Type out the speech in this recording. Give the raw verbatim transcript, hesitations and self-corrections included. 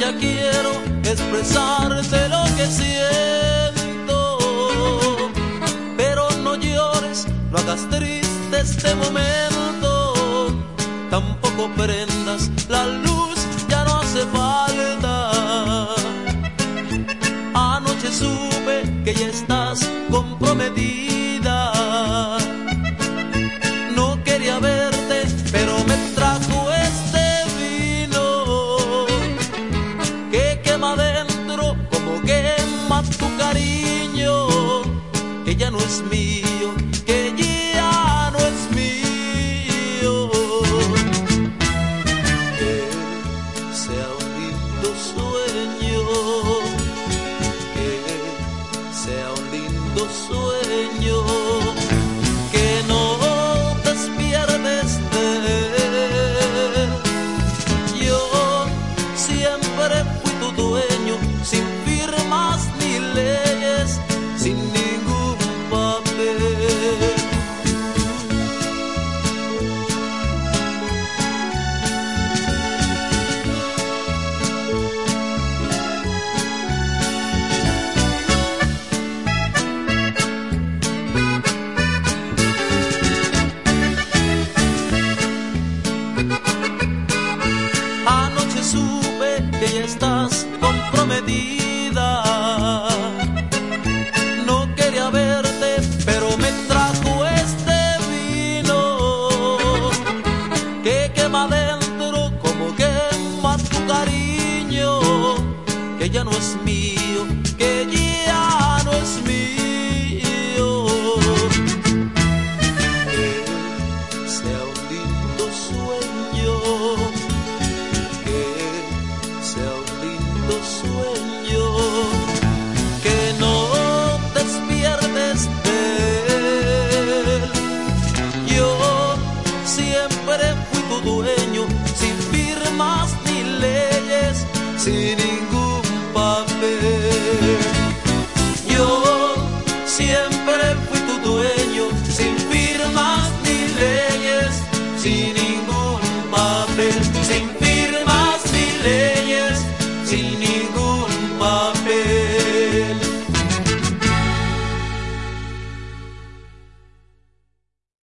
día quiero expresarte lo que siento, pero no llores, no hagas triste este momento, tampoco prendas la luz, ya no hace falta. Anoche supe que ya estás comprometida, no quería verte, pero me trajo este vino que quema dentro como quema tu cariño, que ya no es mío, que ya no es mío. Que sea un lindo sueño, que sea un lindo sueño, que no despiertes de él. Yo siempre fui tu dueño, sin firmas ni leyes, sin ningún papel. Anoche supe que ya estás comprometida, no quería verte, pero me trajo este vino que quema dentro como quema tu cariño, que ya no es mío, que ya no es mío. Que sea un lindo sueño, que sea un lindo sueño, que no despiertes de él. Yo siempre fui tu dueño, sin firmas ni leyes, sin ningún papel. Yo siempre fui tu dueño, sin firmas ni leyes, sin ningún